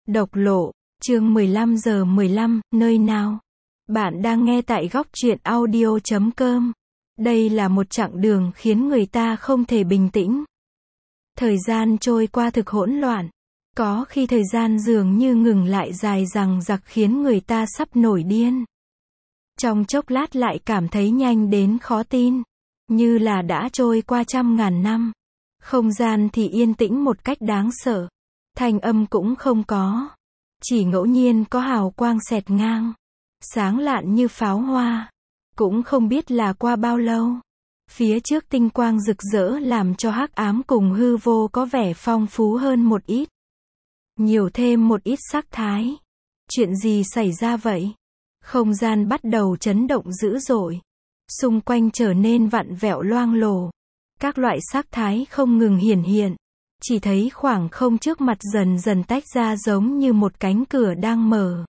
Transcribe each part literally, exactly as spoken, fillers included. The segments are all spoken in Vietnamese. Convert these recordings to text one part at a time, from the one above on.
Độc lộ, chương mười lăm giờ mười lăm, nơi nào? Bạn đang nghe tại góc truyện audio chấm com. Đây là một chặng đường khiến người ta không thể bình tĩnh. Thời gian trôi qua thực hỗn loạn. Có khi thời gian dường như ngừng lại dài dằng dặc khiến người ta sắp nổi điên. Trong chốc lát lại cảm thấy nhanh đến khó tin. Như là đã trôi qua trăm ngàn năm. Không gian thì yên tĩnh một cách đáng sợ. Thanh âm cũng không có. Chỉ ngẫu nhiên có hào quang xẹt ngang. Sáng lạn như pháo hoa. Cũng không biết là qua bao lâu. Phía trước tinh quang rực rỡ làm cho hắc ám cùng hư vô có vẻ phong phú hơn một ít. Nhiều thêm một ít sắc thái. Chuyện gì xảy ra vậy? Không gian bắt đầu chấn động dữ dội. Xung quanh trở nên vặn vẹo loang lổ. Các loại sắc thái không ngừng hiển hiện. Chỉ thấy khoảng không trước mặt dần dần tách ra giống như một cánh cửa đang mở.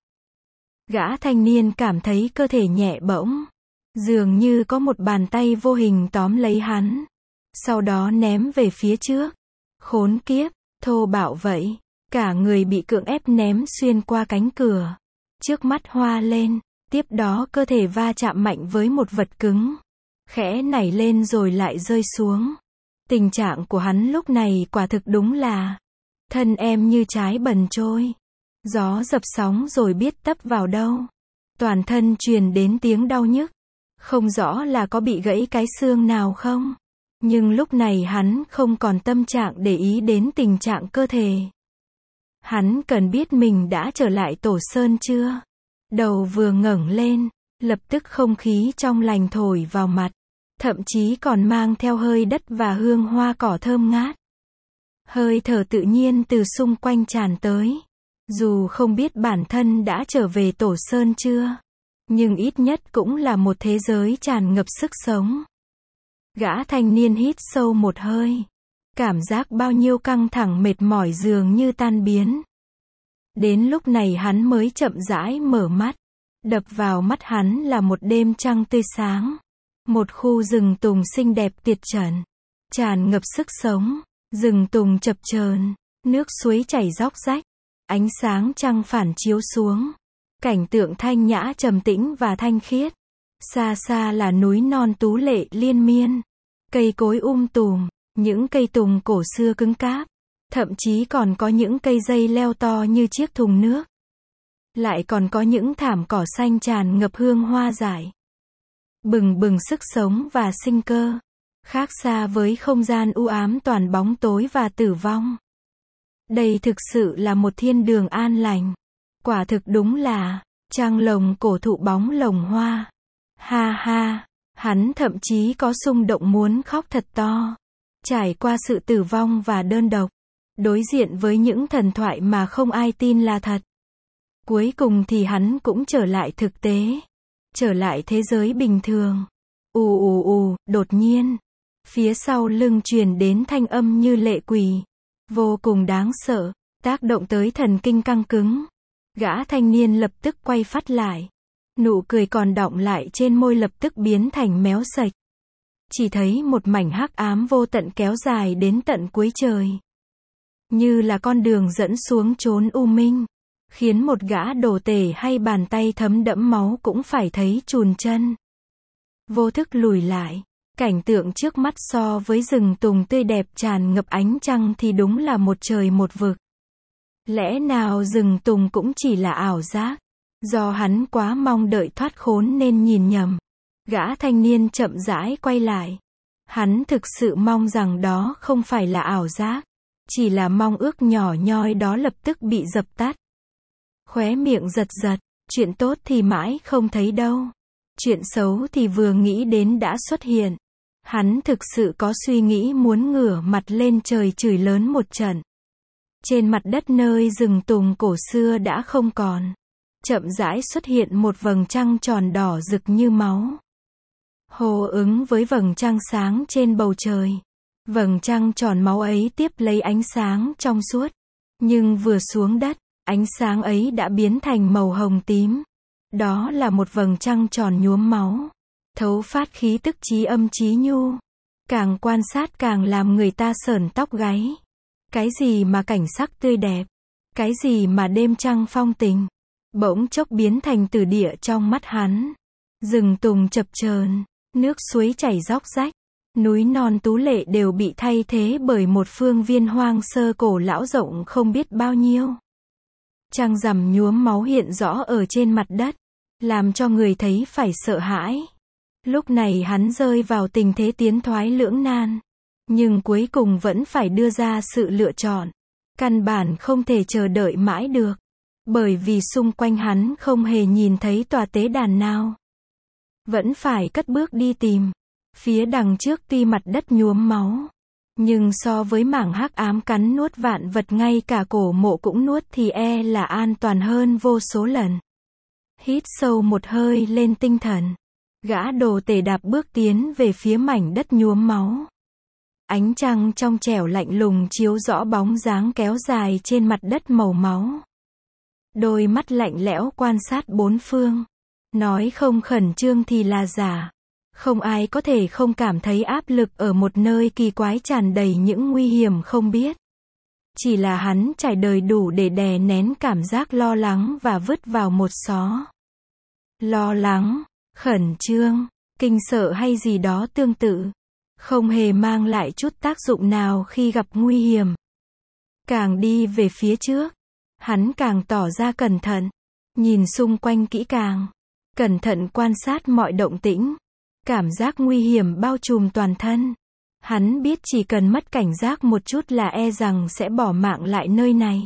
Gã thanh niên cảm thấy cơ thể nhẹ bỗng. Dường như có một bàn tay vô hình tóm lấy hắn. Sau đó ném về phía trước. Khốn kiếp, thô bạo vậy. Cả người bị cưỡng ép ném xuyên qua cánh cửa. Trước mắt hoa lên. Tiếp đó cơ thể va chạm mạnh với một vật cứng. Khẽ nảy lên rồi lại rơi xuống. Tình trạng của hắn lúc này quả thực đúng là thân em như trái bần trôi. Gió dập sóng rồi biết tấp vào đâu. Toàn thân truyền đến tiếng đau nhức. Không rõ là có bị gãy cái xương nào không. Nhưng lúc này hắn không còn tâm trạng để ý đến tình trạng cơ thể. Hắn cần biết mình đã trở lại Tổ Sơn chưa. Đầu vừa ngẩng lên, lập tức không khí trong lành thổi vào mặt. Thậm chí còn mang theo hơi đất và hương hoa cỏ thơm ngát. Hơi thở tự nhiên từ xung quanh tràn tới. Dù không biết bản thân đã trở về Tổ Sơn chưa, nhưng ít nhất cũng là một thế giới tràn ngập sức sống. Gã thanh niên hít sâu một hơi. Cảm giác bao nhiêu căng thẳng mệt mỏi dường như tan biến. Đến lúc này hắn mới chậm rãi mở mắt. Đập vào mắt hắn là một đêm trăng tươi sáng. Một khu rừng tùng xinh đẹp tuyệt trần. Tràn ngập sức sống. Rừng tùng chập chờn. Nước suối chảy róc rách. Ánh sáng trăng phản chiếu xuống. Cảnh tượng thanh nhã trầm tĩnh và thanh khiết. Xa xa là núi non tú lệ liên miên. Cây cối um tùm. Những cây tùng cổ xưa cứng cáp. Thậm chí còn có những cây dây leo to như chiếc thùng nước. Lại còn có những thảm cỏ xanh tràn ngập hương hoa dại. Bừng bừng sức sống và sinh cơ. Khác xa với không gian u ám toàn bóng tối và tử vong. Đây thực sự là một thiên đường an lành. Quả thực đúng là trăng lồng cổ thụ bóng lồng hoa. Ha ha, hắn thậm chí có xung động muốn khóc thật to. Trải qua sự tử vong và đơn độc. Đối diện với những thần thoại mà không ai tin là thật. Cuối cùng thì hắn cũng trở lại thực tế. Trở lại thế giới bình thường. Ù ù ù, đột nhiên. Phía sau lưng truyền đến thanh âm như lệ quỷ. Vô cùng đáng sợ. Tác động tới thần kinh căng cứng. Gã thanh niên lập tức quay phát lại. Nụ cười còn đọng lại trên môi lập tức biến thành méo sạch. Chỉ thấy một mảnh hắc ám vô tận kéo dài đến tận cuối trời. Như là con đường dẫn xuống chốn u minh. Khiến một gã đồ tể hay bàn tay thấm đẫm máu cũng phải thấy chùn chân. Vô thức lùi lại. Cảnh tượng trước mắt so với rừng tùng tươi đẹp tràn ngập ánh trăng thì đúng là một trời một vực. Lẽ nào rừng tùng cũng chỉ là ảo giác? Do hắn quá mong đợi thoát khốn nên nhìn nhầm. Gã thanh niên chậm rãi quay lại. Hắn thực sự mong rằng đó không phải là ảo giác. Chỉ là mong ước nhỏ nhoi đó lập tức bị dập tắt. Khóe miệng giật giật. Chuyện tốt thì mãi không thấy đâu. Chuyện xấu thì vừa nghĩ đến đã xuất hiện. Hắn thực sự có suy nghĩ muốn ngửa mặt lên trời chửi lớn một trận. Trên mặt đất nơi rừng tùng cổ xưa đã không còn. Chậm rãi xuất hiện một vầng trăng tròn đỏ rực như máu. Hô ứng với vầng trăng sáng trên bầu trời. Vầng trăng tròn máu ấy tiếp lấy ánh sáng trong suốt. Nhưng vừa xuống đất, ánh sáng ấy đã biến thành màu hồng tím. Đó là một vầng trăng tròn nhuốm máu. Thấu phát khí tức chí âm chí nhu. Càng quan sát càng làm người ta sởn tóc gáy. Cái gì mà cảnh sắc tươi đẹp. Cái gì mà đêm trăng phong tình, bỗng chốc biến thành tử địa trong mắt hắn. Rừng tùng chập chờn, nước suối chảy róc rách, núi non tú lệ đều bị thay thế bởi một phương viên hoang sơ cổ lão rộng không biết bao nhiêu. Trăng rằm nhuốm máu hiện rõ ở trên mặt đất, làm cho người thấy phải sợ hãi. Lúc này hắn rơi vào tình thế tiến thoái lưỡng nan, nhưng cuối cùng vẫn phải đưa ra sự lựa chọn. Căn bản không thể chờ đợi mãi được, bởi vì xung quanh hắn không hề nhìn thấy tòa tế đàn nào. Vẫn phải cất bước đi tìm. Phía đằng trước tuy mặt đất nhuốm máu, nhưng so với mảng hắc ám cắn nuốt vạn vật ngay cả cổ mộ cũng nuốt thì e là an toàn hơn vô số lần. Hít sâu một hơi lên tinh thần, gã đồ tể đạp bước tiến về phía mảnh đất nhuốm máu. Ánh trăng trong trẻo lạnh lùng chiếu rõ bóng dáng kéo dài trên mặt đất màu máu. Đôi mắt lạnh lẽo quan sát bốn phương. Nói không khẩn trương thì là giả. Không ai có thể không cảm thấy áp lực ở một nơi kỳ quái tràn đầy những nguy hiểm không biết. Chỉ là hắn trải đời đủ để đè nén cảm giác lo lắng và vứt vào một xó. Lo lắng, khẩn trương, kinh sợ hay gì đó tương tự, không hề mang lại chút tác dụng nào khi gặp nguy hiểm. Càng đi về phía trước, hắn càng tỏ ra cẩn thận, nhìn xung quanh kỹ càng, cẩn thận quan sát mọi động tĩnh. Cảm giác nguy hiểm bao trùm toàn thân. Hắn biết chỉ cần mất cảnh giác một chút là e rằng sẽ bỏ mạng lại nơi này.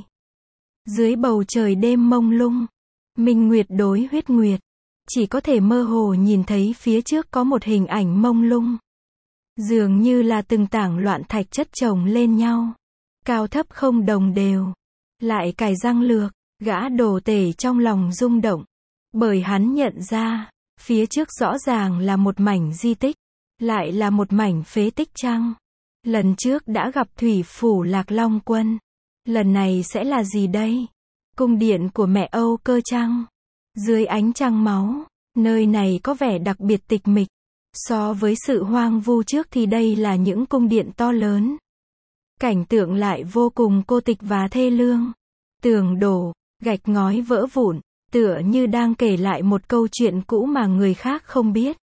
Dưới bầu trời đêm mông lung, minh nguyệt đối huyết nguyệt, chỉ có thể mơ hồ nhìn thấy phía trước có một hình ảnh mông lung. Dường như là từng tảng loạn thạch chất chồng lên nhau, cao thấp không đồng đều, lại cài răng lược. Gã đồ tể trong lòng rung động, bởi hắn nhận ra, phía trước rõ ràng là một mảnh di tích, lại là một mảnh phế tích chăng? Lần trước đã gặp thủy phủ Lạc Long Quân, lần này sẽ là gì đây? Cung điện của mẹ Âu Cơ chăng? Dưới ánh trăng máu, nơi này có vẻ đặc biệt tịch mịch. So với sự hoang vu trước thì đây là những cung điện to lớn. Cảnh tượng lại vô cùng cô tịch và thê lương. Tường đổ, gạch ngói vỡ vụn, tựa như đang kể lại một câu chuyện cũ mà người khác không biết.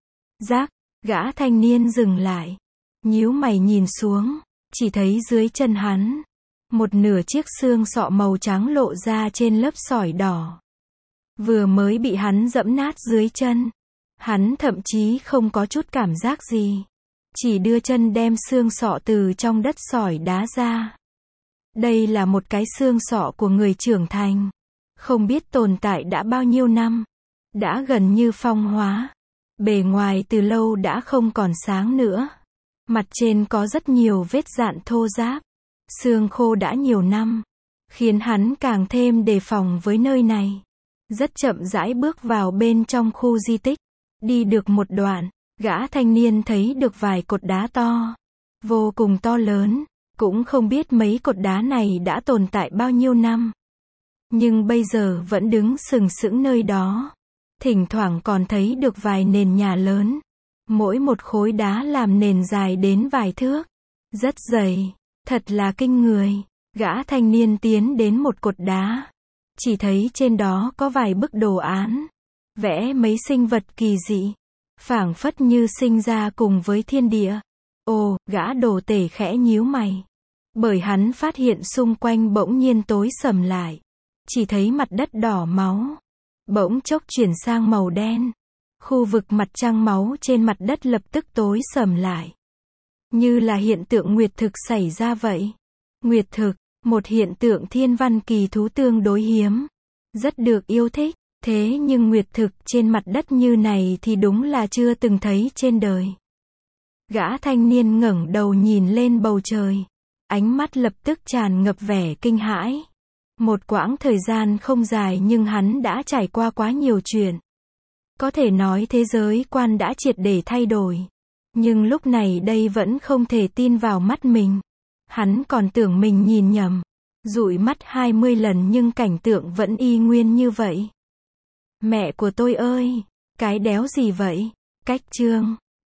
Rác, gã thanh niên dừng lại, nhíu mày nhìn xuống, chỉ thấy dưới chân hắn, một nửa chiếc xương sọ màu trắng lộ ra trên lớp sỏi đỏ. Vừa mới bị hắn dẫm nát dưới chân, hắn thậm chí không có chút cảm giác gì, chỉ đưa chân đem xương sọ từ trong đất sỏi đá ra. Đây là một cái xương sọ của người trưởng thành, không biết tồn tại đã bao nhiêu năm, đã gần như phong hóa, bề ngoài từ lâu đã không còn sáng nữa. Mặt trên có rất nhiều vết dạn thô ráp, xương khô đã nhiều năm, khiến hắn càng thêm đề phòng với nơi này. Rất chậm rãi bước vào bên trong khu di tích, đi được một đoạn, gã thanh niên thấy được vài cột đá to, vô cùng to lớn, cũng không biết mấy cột đá này đã tồn tại bao nhiêu năm. Nhưng bây giờ vẫn đứng sừng sững nơi đó. Thỉnh thoảng còn thấy được vài nền nhà lớn. Mỗi một khối đá làm nền dài đến vài thước. Rất dày. Thật là kinh người. Gã thanh niên tiến đến một cột đá. Chỉ thấy trên đó có vài bức đồ án. Vẽ mấy sinh vật kỳ dị. Phảng phất như sinh ra cùng với thiên địa. Ồ, gã đồ tể khẽ nhíu mày. Bởi hắn phát hiện xung quanh bỗng nhiên tối sầm lại. Chỉ thấy mặt đất đỏ máu, bỗng chốc chuyển sang màu đen. Khu vực mặt trăng máu trên mặt đất lập tức tối sầm lại. Như là hiện tượng nguyệt thực xảy ra vậy. Nguyệt thực, một hiện tượng thiên văn kỳ thú tương đối hiếm. Rất được yêu thích, thế nhưng nguyệt thực trên mặt đất như này thì đúng là chưa từng thấy trên đời. Gã thanh niên ngẩng đầu nhìn lên bầu trời. Ánh mắt lập tức tràn ngập vẻ kinh hãi. Một quãng thời gian không dài nhưng hắn đã trải qua quá nhiều chuyện. Có thể nói thế giới quan đã triệt để thay đổi. Nhưng lúc này đây vẫn không thể tin vào mắt mình. Hắn còn tưởng mình nhìn nhầm. Dụi mắt hai mươi lần nhưng cảnh tượng vẫn y nguyên như vậy. Mẹ của tôi ơi! Cái đéo gì vậy? Cách chương